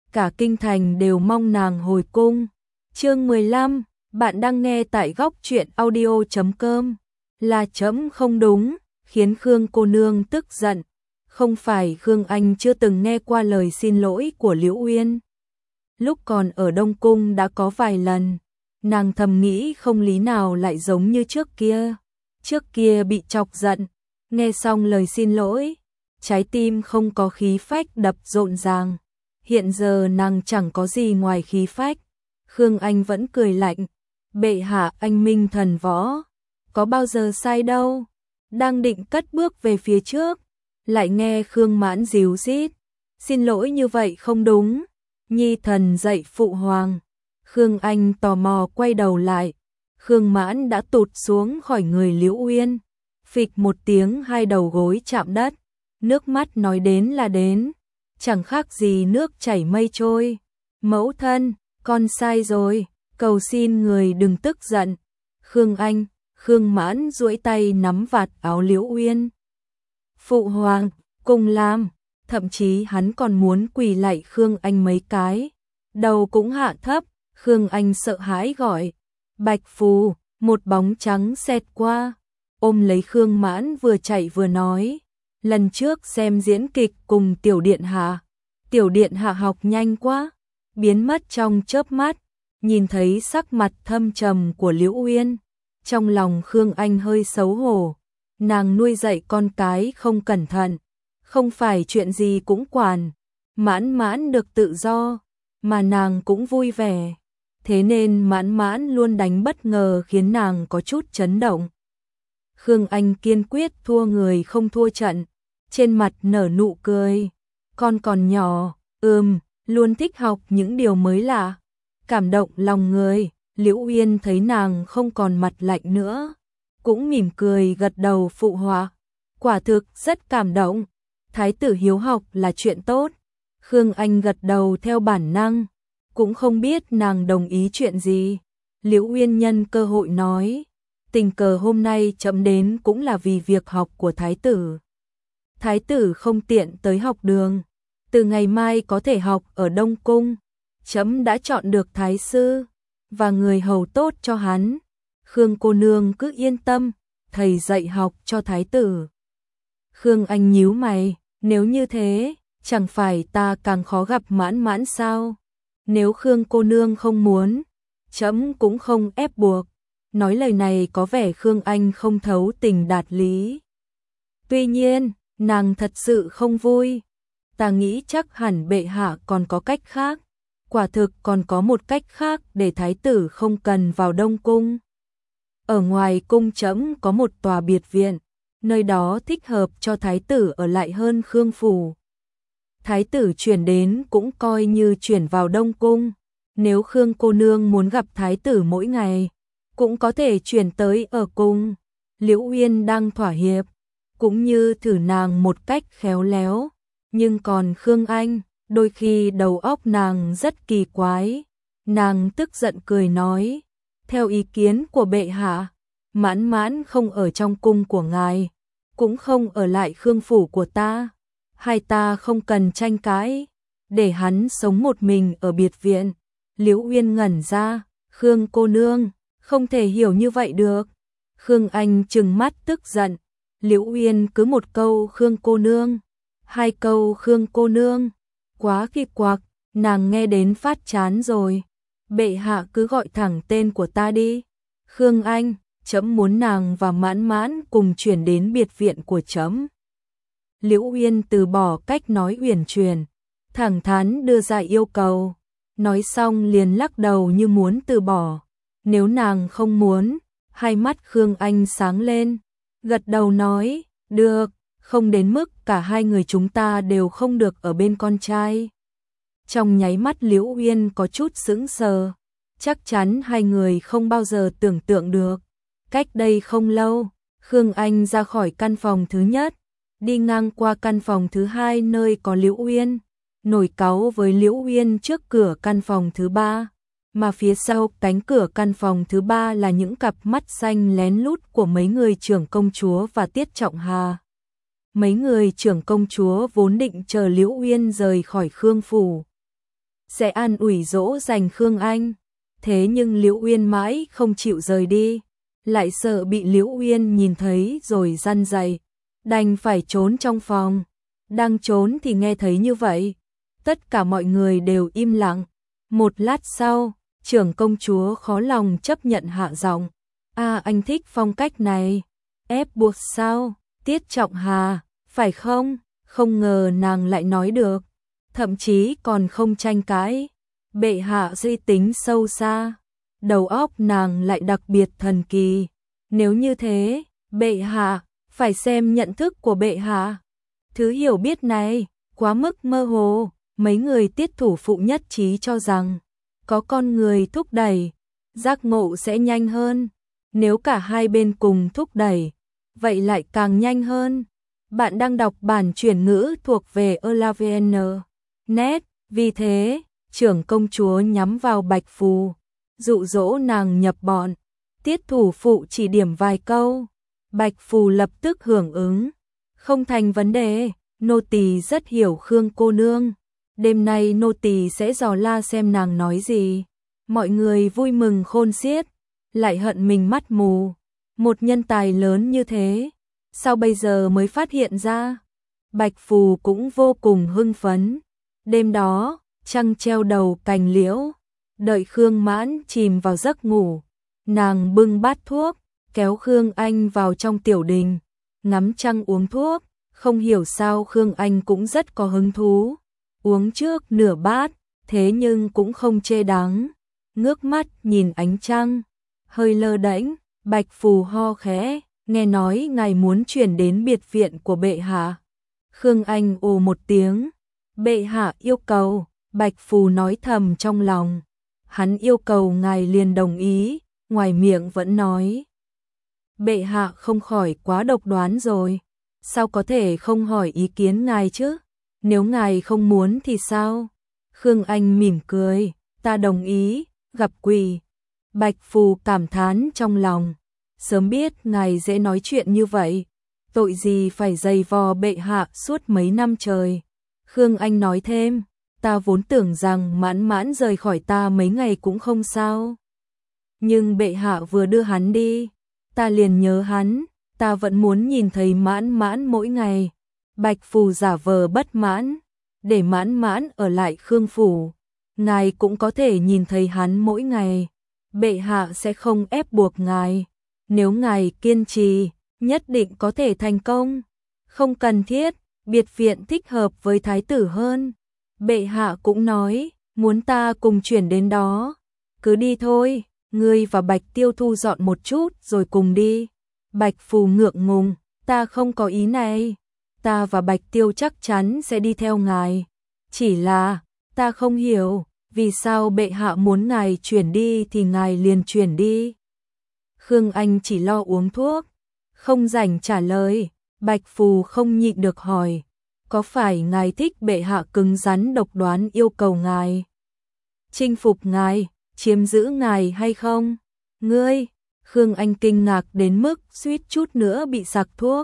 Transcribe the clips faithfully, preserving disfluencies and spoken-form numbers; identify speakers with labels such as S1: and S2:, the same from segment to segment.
S1: cả kinh thành đều mong nàng hồi cung. Chương mười lăm, bạn đang nghe tại góc truyện audio chấm com. Là chấm không đúng, khiến Khương cô nương tức giận. Không phải Khương Anh chưa từng nghe qua lời xin lỗi của Liễu Uyên. Lúc còn ở Đông Cung đã có vài lần, nàng thầm nghĩ không lý nào lại giống như trước kia. Trước kia bị chọc giận, nghe xong lời xin lỗi, trái tim không có khí phách đập rộn ràng. Hiện giờ nàng chẳng có gì ngoài khí phách. Khương Anh vẫn cười lạnh, bệ hạ anh minh thần võ, có bao giờ sai đâu. Đang định cất bước về phía trước, lại nghe Khương Mãn díu dít, xin lỗi như vậy không đúng, nhi thần dạy phụ hoàng. Khương Anh tò mò quay đầu lại, Khương Mãn đã tụt xuống khỏi người Liễu Uyên, phịch một tiếng hai đầu gối chạm đất, nước mắt nói đến là đến, chẳng khác gì nước chảy mây trôi. Mẫu thân, con sai rồi, cầu xin người đừng tức giận. Khương Anh, Khương Mãn duỗi tay nắm vạt áo Liễu Uyên. Phụ hoàng, cùng làm, thậm chí hắn còn muốn quỳ lạy Khương Anh mấy cái, đầu cũng hạ thấp. Khương Anh sợ hãi gọi, Bạch Phù, một bóng trắng xẹt qua, ôm lấy Khương Mãn vừa chạy vừa nói, lần trước xem diễn kịch cùng tiểu điện hạ, tiểu điện hạ học nhanh quá, biến mất trong chớp mắt. Nhìn thấy sắc mặt thâm trầm của Liễu Uyên, trong lòng Khương Anh hơi xấu hổ. Nàng nuôi dạy con cái không cẩn thận, không phải chuyện gì cũng quản. Mãn Mãn được tự do, mà nàng cũng vui vẻ, thế nên Mãn Mãn luôn đánh bất ngờ khiến nàng có chút chấn động. Khương Anh kiên quyết thua người không thua trận, trên mặt nở nụ cười. Con còn nhỏ, ừm, luôn thích học những điều mới lạ, cảm động lòng người. Liễu Uyên thấy nàng không còn mặt lạnh nữa, cũng mỉm cười gật đầu phụ họa, quả thực rất cảm động, thái tử hiếu học là chuyện tốt. Khương Anh gật đầu theo bản năng, cũng không biết nàng đồng ý chuyện gì. Liễu Uyên nhân cơ hội nói, tình cờ hôm nay chậm đến cũng là vì việc học của thái tử. Thái tử không tiện tới học đường, từ ngày mai có thể học ở Đông Cung. Chấm đã chọn được thái sư và người hầu tốt cho hắn. Khương cô nương cứ yên tâm, thầy dạy học cho thái tử. Khương Anh nhíu mày, nếu như thế, chẳng phải ta càng khó gặp Mãn Mãn sao? Nếu Khương cô nương không muốn, chấm cũng không ép buộc. Nói lời này có vẻ Khương Anh không thấu tình đạt lý. Tuy nhiên, nàng thật sự không vui. Ta nghĩ chắc hẳn bệ hạ còn có cách khác. Quả thực còn có một cách khác để thái tử không cần vào Đông Cung. Ở ngoài cung chấm có một tòa biệt viện, nơi đó thích hợp cho thái tử ở lại hơn Khương phủ. Thái tử chuyển đến cũng coi như chuyển vào Đông Cung. Nếu Khương cô nương muốn gặp thái tử mỗi ngày, cũng có thể chuyển tới ở cung. Liễu Uyên đang thỏa hiệp, cũng như thử nàng một cách khéo léo. Nhưng còn Khương Anh, đôi khi đầu óc nàng rất kỳ quái. Nàng tức giận cười nói, theo ý kiến của bệ hạ, Mãn Mãn không ở trong cung của ngài, cũng không ở lại Khương phủ của ta. Hai ta không cần tranh cãi, để hắn sống một mình ở biệt viện. Liễu Uyên ngẩn ra, Khương cô nương, không thể hiểu như vậy được. Khương Anh trừng mắt tức giận, Liễu Uyên cứ một câu Khương cô nương, hai câu Khương cô nương, quá kỳ quặc, nàng nghe đến phát chán rồi. Bệ hạ cứ gọi thẳng tên của ta đi. Khương Anh, chấm muốn nàng và Mãn Mãn cùng chuyển đến biệt viện của chấm. Liễu Uyên từ bỏ cách nói uyển chuyển, thẳng thắn đưa ra yêu cầu. Nói xong liền lắc đầu như muốn từ bỏ. Nếu nàng không muốn, hai mắt Khương Anh sáng lên, gật đầu nói, được, không đến mức cả hai người chúng ta đều không được ở bên con trai. Trong nháy mắt Liễu Uyên có chút sững sờ, chắc chắn hai người không bao giờ tưởng tượng được. Cách đây không lâu, Khương Anh ra khỏi căn phòng thứ nhất, đi ngang qua căn phòng thứ hai nơi có Liễu Uyên, nổi cáu với Liễu Uyên trước cửa căn phòng thứ ba, mà phía sau cánh cửa căn phòng thứ ba là những cặp mắt xanh lén lút của mấy người trưởng công chúa và Tiết Trọng Hà. Mấy người trưởng công chúa vốn định chờ Liễu Uyên rời khỏi Khương phủ, sẽ an ủi dỗ dành Khương Anh. Thế nhưng Liễu Uyên mãi không chịu rời đi, lại sợ bị Liễu Uyên nhìn thấy rồi răn dạy, đành phải trốn trong phòng. Đang trốn thì nghe thấy như vậy, tất cả mọi người đều im lặng. Một lát sau, trưởng công chúa khó lòng chấp nhận hạ giọng. À, anh thích phong cách này. Ép buộc sao? Tiết Trọng Hà, phải không? Không ngờ nàng lại nói được, thậm chí còn không tranh cãi. Bệ hạ suy tính sâu xa, đầu óc nàng lại đặc biệt thần kỳ. Nếu như thế, bệ hạ phải xem nhận thức của bệ hạ. Thứ hiểu biết này quá mức mơ hồ. Mấy người Tiết thủ phụ nhất trí cho rằng có con người thúc đẩy, giác ngộ sẽ nhanh hơn. Nếu cả hai bên cùng thúc đẩy, vậy lại càng nhanh hơn. Bạn đang đọc bản chuyển ngữ thuộc về elavn chấm net. Vì thế, trưởng công chúa nhắm vào Bạch Phù, dụ dỗ nàng nhập bọn. Tiết thủ phụ chỉ điểm vài câu, Bạch Phù lập tức hưởng ứng. Không thành vấn đề, nô tỳ rất hiểu Khương cô nương. Đêm nay nô tỳ sẽ dò la xem nàng nói gì. Mọi người vui mừng khôn xiết, lại hận mình mắt mù. Một nhân tài lớn như thế, sao bây giờ mới phát hiện ra? Bạch Phù cũng vô cùng hưng phấn. Đêm đó, trăng treo đầu cành liễu, đợi Khương Mãn chìm vào giấc ngủ, nàng bưng bát thuốc, kéo Khương Anh vào trong tiểu đình, ngắm trăng uống thuốc. Không hiểu sao Khương Anh cũng rất có hứng thú. Uống trước nửa bát, thế nhưng cũng không chê đắng. Ngước mắt nhìn ánh trăng, hơi lơ đễnh. Bạch Phù ho khẽ, nghe nói ngài muốn chuyển đến biệt viện của bệ hạ. Khương Anh ồ một tiếng. Bệ hạ yêu cầu. Bạch Phù nói thầm trong lòng. Hắn yêu cầu ngài liền đồng ý, ngoài miệng vẫn nói. Bệ hạ không khỏi quá độc đoán rồi. Sao có thể không hỏi ý kiến ngài chứ? Nếu ngài không muốn thì sao? Khương Anh mỉm cười, ta đồng ý, gặp quỷ. Bạch Phù cảm thán trong lòng, sớm biết ngài dễ nói chuyện như vậy, tội gì phải dày vò bệ hạ suốt mấy năm trời. Khương Anh nói thêm, ta vốn tưởng rằng Mãn Mãn rời khỏi ta mấy ngày cũng không sao. Nhưng bệ hạ vừa đưa hắn đi, ta liền nhớ hắn, ta vẫn muốn nhìn thấy Mãn Mãn mỗi ngày. Bạch Phù giả vờ bất mãn, để Mãn Mãn ở lại Khương phủ, ngài cũng có thể nhìn thấy hắn mỗi ngày. Bệ hạ sẽ không ép buộc ngài, nếu ngài kiên trì, nhất định có thể thành công. Không cần thiết, biệt viện thích hợp với thái tử hơn. Bệ hạ cũng nói, muốn ta cùng chuyển đến đó. Cứ đi thôi, ngươi và Bạch Tiêu thu dọn một chút rồi cùng đi. Bạch Phù ngượng ngùng, ta không có ý này. Ta và Bạch Tiêu chắc chắn sẽ đi theo ngài. Chỉ là, ta không hiểu, vì sao bệ hạ muốn ngài chuyển đi thì ngài liền chuyển đi. Khương Anh chỉ lo uống thuốc, không rảnh trả lời. Bạch Phù không nhịn được hỏi, có phải ngài thích bệ hạ cứng rắn độc đoán yêu cầu ngài chinh phục ngài, chiếm giữ ngài hay không? Ngươi, Khương Anh kinh ngạc đến mức suýt chút nữa bị sặc thuốc.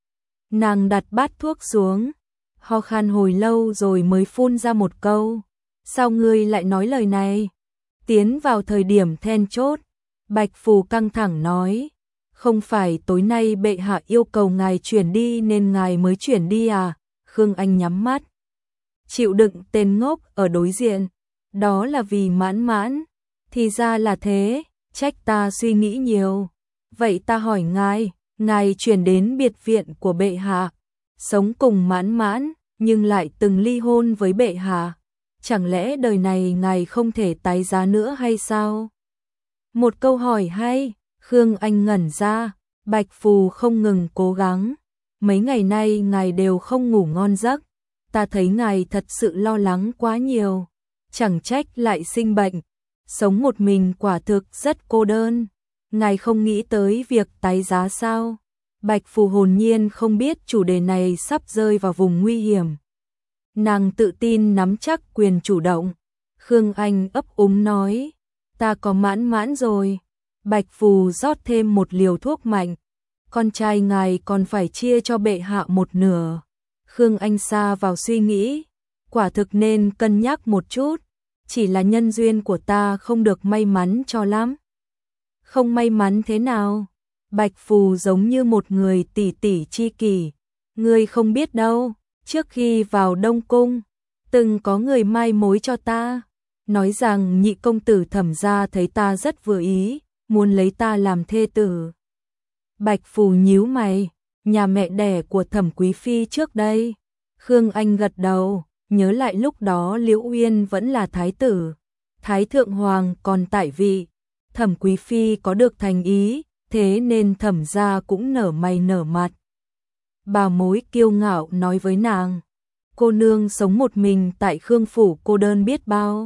S1: Nàng đặt bát thuốc xuống, ho khan hồi lâu rồi mới phun ra một câu. Sao ngươi lại nói lời này? Tiến vào thời điểm then chốt, Bạch Phù căng thẳng nói, không phải tối nay bệ hạ yêu cầu ngài chuyển đi nên ngài mới chuyển đi à? Khương Anh nhắm mắt, chịu đựng tên ngốc ở đối diện. Đó là vì Mãn Mãn. Thì ra là thế, trách ta suy nghĩ nhiều. Vậy ta hỏi ngài, ngài chuyển đến biệt viện của bệ hạ, sống cùng Mãn Mãn, nhưng lại từng ly hôn với bệ hạ. Chẳng lẽ đời này ngài không thể tái giá nữa hay sao? Một câu hỏi hay. Khương Anh ngẩn ra. Bạch Phù không ngừng cố gắng. Mấy ngày nay ngài đều không ngủ ngon giấc. Ta thấy ngài thật sự lo lắng quá nhiều. Chẳng trách lại sinh bệnh. Sống một mình quả thực rất cô đơn. Ngài không nghĩ tới việc tái giá sao? Bạch Phù hồn nhiên không biết chủ đề này sắp rơi vào vùng nguy hiểm. Nàng tự tin nắm chắc quyền chủ động. Khương Anh ấp úng nói, ta có Mãn Mãn rồi. Bạch Phù rót thêm một liều thuốc mạnh. Con trai ngài còn phải chia cho bệ hạ một nửa. Khương Anh sa vào suy nghĩ, quả thực nên cân nhắc một chút. chỉ là nhân duyên của ta không được may mắn cho lắm. Không may mắn thế nào? Bạch Phù giống như một người tỷ tỷ chi kỷ. Ngươi không biết đâu, trước khi vào Đông Cung, từng có người mai mối cho ta, nói rằng nhị công tử Thẩm gia thấy ta rất vừa ý, muốn lấy ta làm thê tử. Bạch Phù nhíu mày, nhà mẹ đẻ của Thẩm Quý Phi trước đây. Khương Anh gật đầu, nhớ lại lúc đó Liễu Uyên vẫn là thái tử, Thái Thượng Hoàng còn tại vị, Thẩm Quý Phi có được thành ý, thế nên Thẩm gia cũng nở mày nở mặt. Bà mối kiêu ngạo nói với nàng, cô nương sống một mình tại Khương phủ cô đơn biết bao.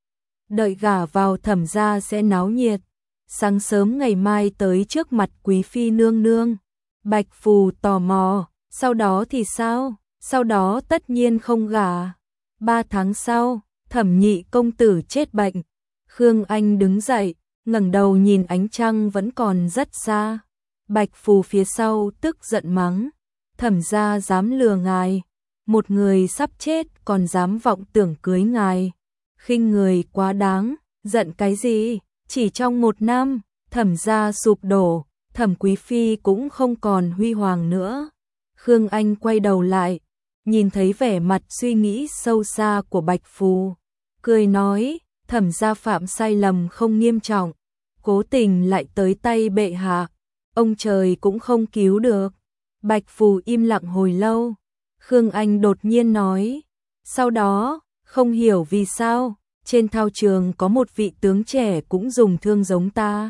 S1: Đợi gả vào Thẩm gia sẽ náo nhiệt, sáng sớm ngày mai tới trước mặt Quý Phi nương nương. Bạch Phù tò mò, sau đó thì sao? Sau đó tất nhiên không gả. Ba tháng sau, Thẩm nhị công tử chết bệnh. Khương Anh đứng dậy, ngẩng đầu nhìn ánh trăng vẫn còn rất xa. Bạch Phù phía sau tức giận mắng, Thẩm gia dám lừa ngài, một người sắp chết còn dám vọng tưởng cưới ngài, khinh người quá đáng. Giận cái gì? Chỉ trong một năm, Thẩm gia sụp đổ, Thẩm Quý Phi cũng không còn huy hoàng nữa. Khương Anh quay đầu lại, nhìn thấy vẻ mặt suy nghĩ sâu xa của Bạch Phù, cười nói, Thẩm gia phạm sai lầm không nghiêm trọng, cố tình lại tới tay bệ hạ, ông trời cũng không cứu được. Bạch Phù im lặng hồi lâu, Khương Anh đột nhiên nói, sau đó, không hiểu vì sao, trên thao trường có một vị tướng trẻ cũng dùng thương giống ta.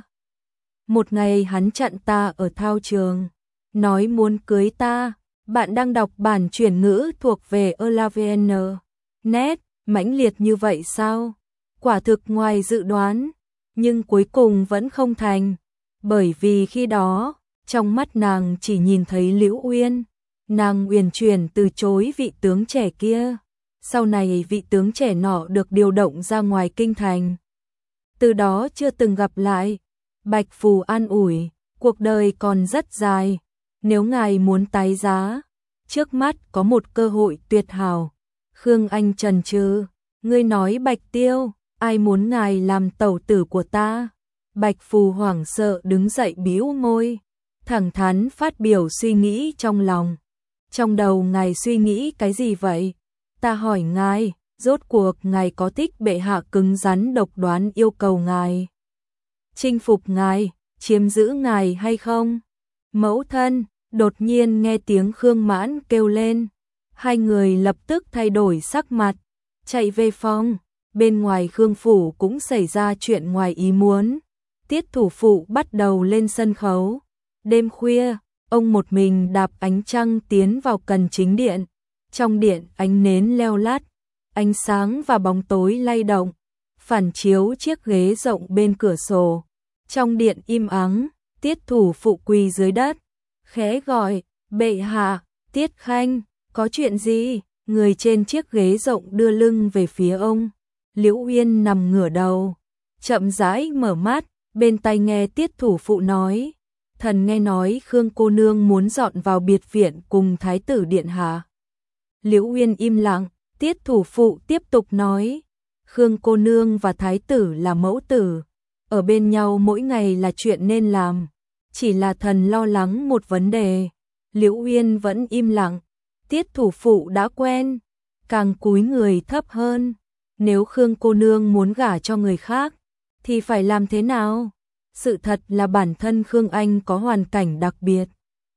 S1: Một ngày hắn chặn ta ở thao trường, nói muốn cưới ta. Bạn đang đọc bản chuyển ngữ thuộc về Elavn. Net, mãnh liệt như vậy sao? Quả thực ngoài dự đoán, nhưng cuối cùng vẫn không thành, bởi vì khi đó, trong mắt nàng chỉ nhìn thấy Liễu Uyên, nàng uyển chuyển từ chối vị tướng trẻ kia. Sau này vị tướng trẻ nọ được điều động ra ngoài kinh thành. Từ đó chưa từng gặp lại. Bạch Phù an ủi, cuộc đời còn rất dài, nếu ngài muốn tái giá, trước mắt có một cơ hội tuyệt hảo. Khương Anh chần chừ, ngươi nói Bạch Tiêu, ai muốn ngài làm tẩu tử của ta? Bạch Phù hoảng sợ đứng dậy bĩu môi, thẳng thắn phát biểu suy nghĩ trong lòng. Trong đầu ngài suy nghĩ cái gì vậy? Ta hỏi ngài, rốt cuộc ngài có thích bệ hạ cứng rắn độc đoán yêu cầu ngài chinh phục ngài, chiếm giữ ngài hay không? Mẫu thân, đột nhiên nghe tiếng Khương Mãn kêu lên, hai người lập tức thay đổi sắc mặt, chạy về phòng. Bên ngoài Khương phủ cũng xảy ra chuyện ngoài ý muốn. Tiết thủ phụ bắt đầu lên sân khấu. Đêm khuya, ông một mình đạp ánh trăng tiến vào cần chính điện. Trong điện ánh nến leo lắt, ánh sáng và bóng tối lay động, phản chiếu chiếc ghế rộng bên cửa sổ. Trong điện im ắng, Tiết thủ phụ quỳ dưới đất, khẽ gọi, bệ hạ. Tiết Khanh, có chuyện gì? Người trên chiếc ghế rộng đưa lưng về phía ông. Liễu Uyên nằm ngửa đầu, chậm rãi mở mắt, bên tai nghe Tiết thủ phụ nói, thần nghe nói Khương cô nương muốn dọn vào biệt viện cùng thái tử điện hạ. Liễu Uyên im lặng, Tiết thủ phụ tiếp tục nói, Khương cô nương và thái tử là mẫu tử, ở bên nhau mỗi ngày là chuyện nên làm, chỉ là thần lo lắng một vấn đề. Liễu Uyên vẫn im lặng, Tiết thủ phụ đã quen, càng cúi người thấp hơn. Nếu Khương cô nương muốn gả cho người khác, thì phải làm thế nào? Sự thật là bản thân Khương Anh có hoàn cảnh đặc biệt.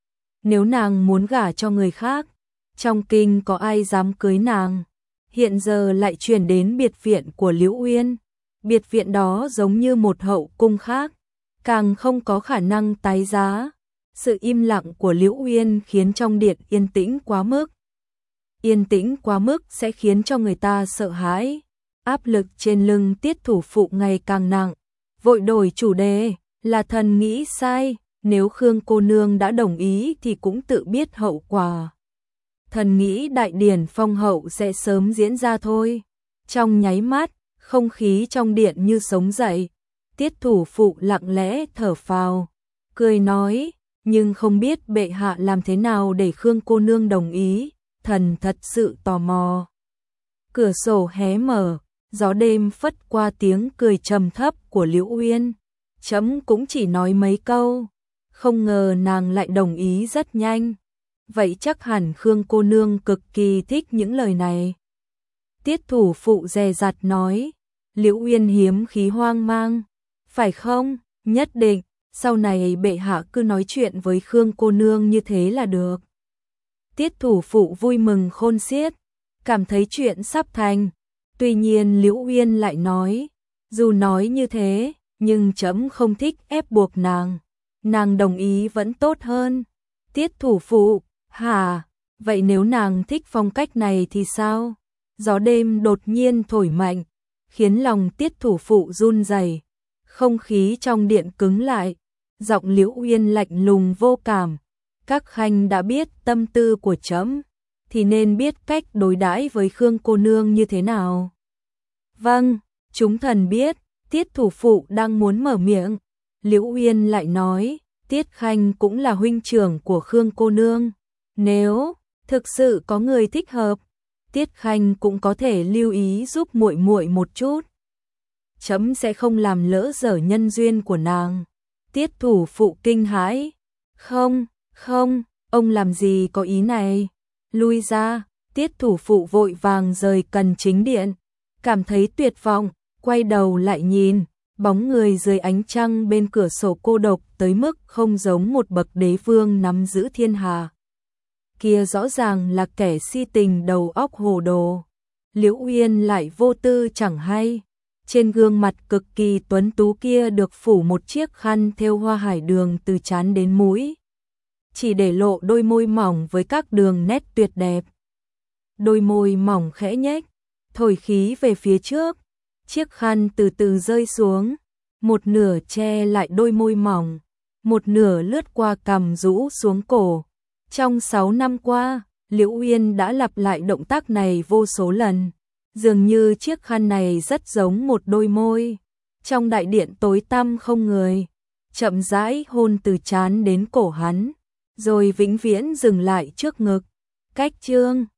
S1: Nếu nàng muốn gả cho người khác, trong kinh có ai dám cưới nàng? Hiện giờ lại chuyển đến biệt viện của Liễu Uyên. Biệt viện đó giống như một hậu cung khác, càng không có khả năng tái giá. Sự im lặng của Liễu Uyên khiến trong điện yên tĩnh quá mức. Yên tĩnh quá mức sẽ khiến cho người ta sợ hãi. Áp lực trên lưng Tiết thủ phụ ngày càng nặng, vội đổi chủ đề, là thần nghĩ sai, nếu Khương cô nương đã đồng ý thì cũng tự biết hậu quả. Thần nghĩ đại điển phong hậu sẽ sớm diễn ra thôi. Trong nháy mắt, không khí trong điện như sống dậy. Tiết thủ phụ lặng lẽ thở phào, cười nói, nhưng không biết bệ hạ làm thế nào để Khương cô nương đồng ý, thần thật sự tò mò. Cửa sổ hé mở, Gió đêm phất qua tiếng cười trầm thấp của Liễu Uyên. Chấm cũng chỉ nói mấy câu, không ngờ nàng lại đồng ý rất nhanh. Vậy chắc hẳn Khương cô nương cực kỳ thích những lời này. Tiết thủ phụ dè dặt nói, Liễu Uyên hiếm khí hoang mang. Phải không? Nhất định, sau này bệ hạ cứ nói chuyện với Khương cô nương như thế là được. Tiết thủ phụ vui mừng khôn xiết, cảm thấy chuyện sắp thành. Tuy nhiên Liễu Uyên lại nói, dù nói như thế, nhưng chấm không thích ép buộc nàng. Nàng đồng ý vẫn tốt hơn. Tiết thủ phụ, hả? Vậy nếu nàng thích phong cách này thì sao? Gió đêm đột nhiên thổi mạnh, khiến lòng tiết thủ phụ run rẩy. Không khí trong điện cứng lại, giọng Liễu Uyên lạnh lùng vô cảm. Các khanh đã biết tâm tư của trẫm, thì nên biết cách đối đãi với Khương cô nương như thế nào. Vâng, chúng thần biết. Tiết thủ phụ đang muốn mở miệng, Liễu Uyên lại nói, Tiết khanh cũng là huynh trưởng của Khương cô nương. Nếu thực sự có người thích hợp, Tiết khanh cũng có thể lưu ý giúp muội muội một chút. Chấm sẽ không làm lỡ dở nhân duyên của nàng. Tiết thủ phụ kinh hãi. Không, không, ông làm gì có ý này. Lui ra. Tiết thủ phụ vội vàng rời cần chính điện, cảm thấy tuyệt vọng, quay đầu lại nhìn, bóng người dưới ánh trăng bên cửa sổ cô độc tới mức không giống một bậc đế vương nắm giữ thiên hà. Kia rõ ràng là kẻ si tình đầu óc hồ đồ. Liễu Uyên lại vô tư chẳng hay. Trên gương mặt cực kỳ tuấn tú kia được phủ một chiếc khăn thêu hoa hải đường từ trán đến mũi, chỉ để lộ đôi môi mỏng với các đường nét tuyệt đẹp. Đôi môi mỏng khẽ nhếch, thổi khí về phía trước, chiếc khăn từ từ rơi xuống, một nửa che lại đôi môi mỏng, một nửa lướt qua cằm rũ xuống cổ. Trong sáu năm qua, Liễu Uyên đã lặp lại động tác này vô số lần. Dường như chiếc khăn này rất giống một đôi môi. Trong đại điện tối tăm không người, chậm rãi hôn từ trán đến cổ hắn, rồi vĩnh viễn dừng lại trước ngực. Cách chương